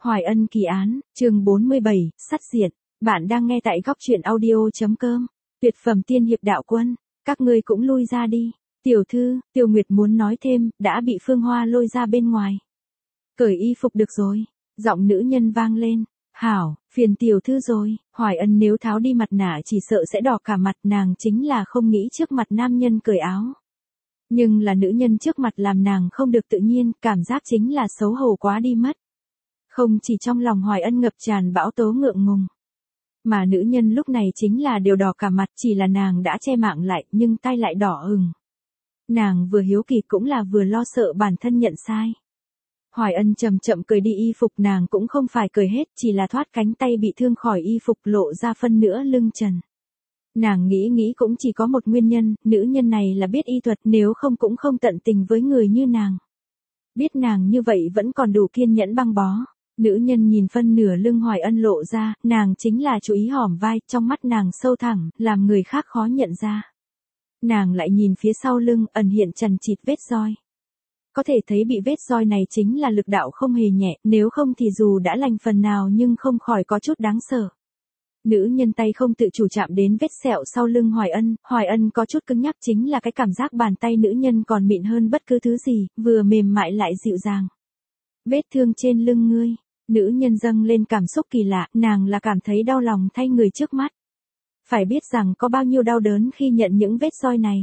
Hoài Ân kỳ án, chương 47, sắt diện. Bạn đang nghe tại góc truyện audio.com. Tuyệt phẩm tiên hiệp đạo quân, các ngươi cũng lui ra đi. Tiểu thư, Tiêu Nguyệt muốn nói thêm, đã bị Phương Hoa lôi ra bên ngoài. Cởi y phục được rồi. Giọng nữ nhân vang lên. Hảo, phiền tiểu thư rồi. Hoài Ân nếu tháo đi mặt nạ chỉ sợ sẽ đỏ cả mặt, nàng chính là không nghĩ trước mặt nam nhân cởi áo. Nhưng là nữ nhân trước mặt làm nàng không được tự nhiên, cảm giác chính là xấu hổ quá đi mất. Không chỉ trong lòng Hoài Ân ngập tràn bão tố ngượng ngùng, mà nữ nhân lúc này chính là đều đỏ cả mặt, chỉ là nàng đã che mạng lại, nhưng tay lại đỏ ửng. Nàng vừa hiếu kỳ cũng là vừa lo sợ bản thân nhận sai. Hoài Ân chậm chậm cởi đi y phục, nàng cũng không phải cởi hết, chỉ là thoát cánh tay bị thương khỏi y phục, lộ ra phân nửa lưng trần. Nàng nghĩ cũng chỉ có một nguyên nhân, nữ nhân này là biết y thuật, nếu không cũng không tận tình với người như nàng. Biết nàng như vậy vẫn còn đủ kiên nhẫn băng bó. Nữ nhân nhìn phân nửa lưng Hoài Ân lộ ra, nàng chính là chú ý hõm vai, trong mắt nàng sâu thẳng, làm người khác khó nhận ra. Nàng lại nhìn phía sau lưng, ẩn hiện chằng chịt vết roi. Có thể thấy bị vết roi này chính là lực đạo không hề nhẹ, nếu không thì dù đã lành phần nào nhưng không khỏi có chút đáng sợ. Nữ nhân tay không tự chủ chạm đến vết sẹo sau lưng Hoài Ân có chút cứng nhắc, chính là cái cảm giác bàn tay nữ nhân còn mịn hơn bất cứ thứ gì, vừa mềm mại lại dịu dàng. Vết thương trên lưng ngươi, nữ nhân dâng lên cảm xúc kỳ lạ, nàng là cảm thấy đau lòng thay người trước mắt. Phải biết rằng có bao nhiêu đau đớn khi nhận những vết roi này.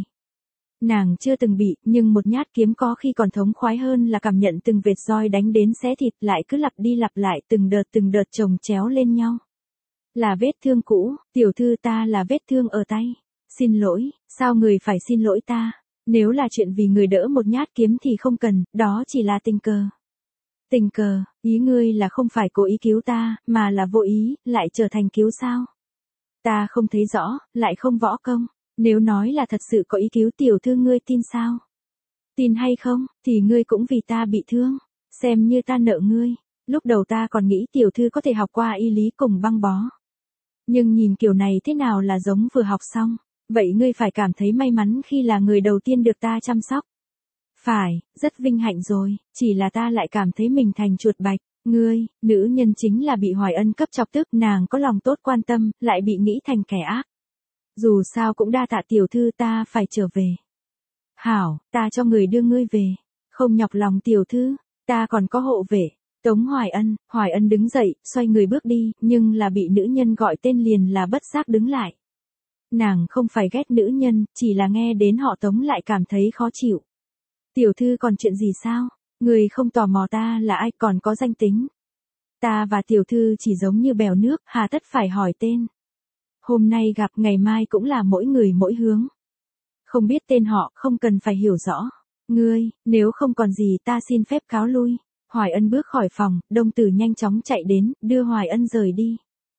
Nàng chưa từng bị, nhưng một nhát kiếm có khi còn thống khoái hơn là cảm nhận từng vệt roi đánh đến xé thịt, lại cứ lặp đi lặp lại từng đợt chồng chéo lên nhau. Là vết thương cũ, tiểu thư ta là vết thương ở tay. Xin lỗi, sao người phải xin lỗi ta? Nếu là chuyện vì người đỡ một nhát kiếm thì không cần, đó chỉ là tình cờ. Tình cờ, ý ngươi là không phải cố ý cứu ta, mà là vô ý, lại trở thành cứu sao? Ta không thấy rõ, lại không võ công. Nếu nói là thật sự có ý cứu tiểu thư, ngươi tin sao? Tin hay không, thì ngươi cũng vì ta bị thương. Xem như ta nợ ngươi. Lúc đầu ta còn nghĩ tiểu thư có thể học qua y lý cùng băng bó. Nhưng nhìn kiểu này thế nào là giống vừa học xong. Vậy ngươi phải cảm thấy may mắn khi là người đầu tiên được ta chăm sóc. Phải, rất vinh hạnh rồi, chỉ là ta lại cảm thấy mình thành chuột bạch. Ngươi, nữ nhân chính là bị Hoài Ân cấp chọc tức, nàng có lòng tốt quan tâm, lại bị nghĩ thành kẻ ác. Dù sao cũng đa tạ tiểu thư, ta phải trở về. Hảo, ta cho người đưa ngươi về. Không nhọc lòng tiểu thư, ta còn có hộ vệ. Tống Hoài Ân đứng dậy, xoay người bước đi, nhưng là bị nữ nhân gọi tên liền là bất giác đứng lại. Nàng không phải ghét nữ nhân, chỉ là nghe đến họ Tống lại cảm thấy khó chịu. Tiểu thư còn chuyện gì sao? Người không tò mò ta là ai, còn có danh tính. Ta và tiểu thư chỉ giống như bèo nước, hà tất phải hỏi tên. Hôm nay gặp, ngày mai cũng là mỗi người mỗi hướng. Không biết tên họ, không cần phải hiểu rõ. Ngươi, nếu không còn gì ta xin phép cáo lui. Hoài Ân bước khỏi phòng, Đông Tử nhanh chóng chạy đến, đưa Hoài Ân rời đi.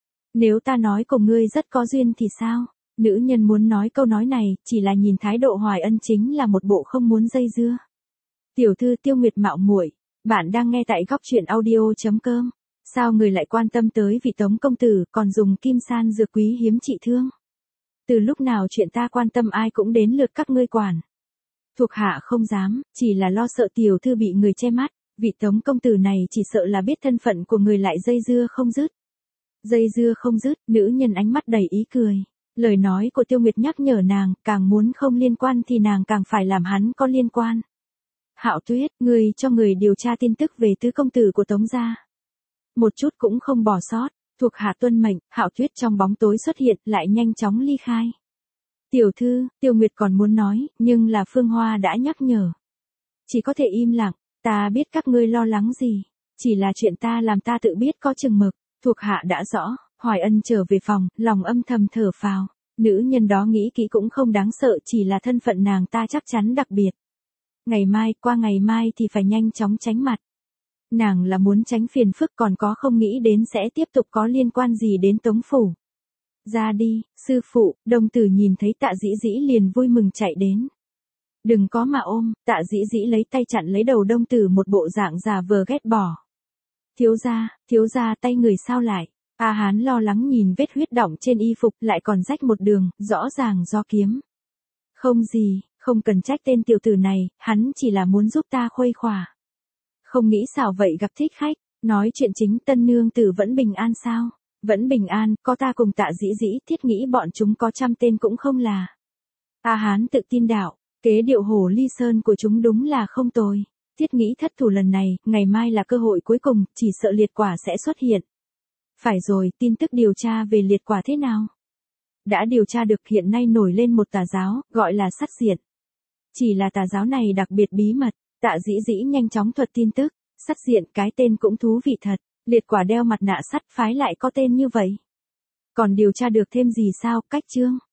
Nếu ta nói cùng ngươi rất có duyên thì sao? Nữ nhân muốn nói câu nói này, chỉ là nhìn thái độ Hoài Ân chính là một bộ không muốn dây dưa. Tiểu thư Tiêu Nguyệt mạo muội, bạn đang nghe tại góc truyện audio.com. Sao người lại quan tâm tới vị Tống công tử, còn dùng kim san dược quý hiếm trị thương? Từ lúc nào chuyện ta quan tâm ai cũng đến lượt các ngươi quản? Thuộc hạ không dám, chỉ là lo sợ tiểu thư bị người che mắt. Vị Tống công tử này chỉ sợ là biết thân phận của người lại dây dưa không dứt. Dây dưa không dứt, nữ nhân ánh mắt đầy ý cười. Lời nói của Tiêu Nguyệt nhắc nhở nàng, càng muốn không liên quan thì nàng càng phải làm hắn có liên quan. Hạo Tuyết, ngươi cho người điều tra tin tức về tứ công tử của Tống gia. Một chút cũng không bỏ sót, thuộc hạ tuân mệnh. Hạo Tuyết trong bóng tối xuất hiện, lại nhanh chóng ly khai. Tiểu thư, Tiêu Nguyệt còn muốn nói, nhưng là Phương Hoa đã nhắc nhở. Chỉ có thể im lặng, ta biết các ngươi lo lắng gì, chỉ là chuyện ta làm ta tự biết có chừng mực, thuộc hạ đã rõ. Hoài Ân trở về phòng, lòng âm thầm thở phào, nữ nhân đó nghĩ kỹ cũng không đáng sợ, chỉ là thân phận nàng ta chắc chắn đặc biệt. Qua ngày mai thì phải nhanh chóng tránh mặt. Nàng là muốn tránh phiền phức, còn có không nghĩ đến sẽ tiếp tục có liên quan gì đến Tống phủ. Ra đi, sư phụ. Đông Tử nhìn thấy Tạ Dĩ Dĩ liền vui mừng chạy đến. Đừng có mà ôm. Tạ Dĩ Dĩ lấy tay chặn lấy đầu Đông Tử, một bộ dạng già vờ ghét bỏ. Thiếu gia tay người sao lại? A Hán lo lắng nhìn vết huyết đọng trên y phục, lại còn rách một đường, rõ ràng do kiếm. Không gì, không cần trách tên tiểu tử này, hắn chỉ là muốn giúp ta khuây khỏa. Không nghĩ xảo vậy gặp thích khách. Nói chuyện chính, Tân nương tử vẫn bình an sao? Vẫn bình an, có ta cùng Tạ Dĩ Dĩ, Thiết nghĩ bọn chúng có 100 tên cũng không là. A Hán tự tin đạo, kế điệu Hồ Ly Sơn của chúng đúng là không tồi. Thiết nghĩ thất thủ lần này, ngày mai là cơ hội cuối cùng, chỉ sợ liệt quả sẽ xuất hiện. Phải rồi, tin tức điều tra về liệt quả thế nào? Đã điều tra được, hiện nay nổi lên một tà giáo, gọi là Sắt Diện. Chỉ là tà giáo này đặc biệt bí mật, Tạ Dĩ Dĩ nhanh chóng thuật tin tức, Sắt Diện cái tên cũng thú vị thật, liệt quả đeo mặt nạ sắt phái lại có tên như vậy. Còn điều tra được thêm gì sao, Cách Trương?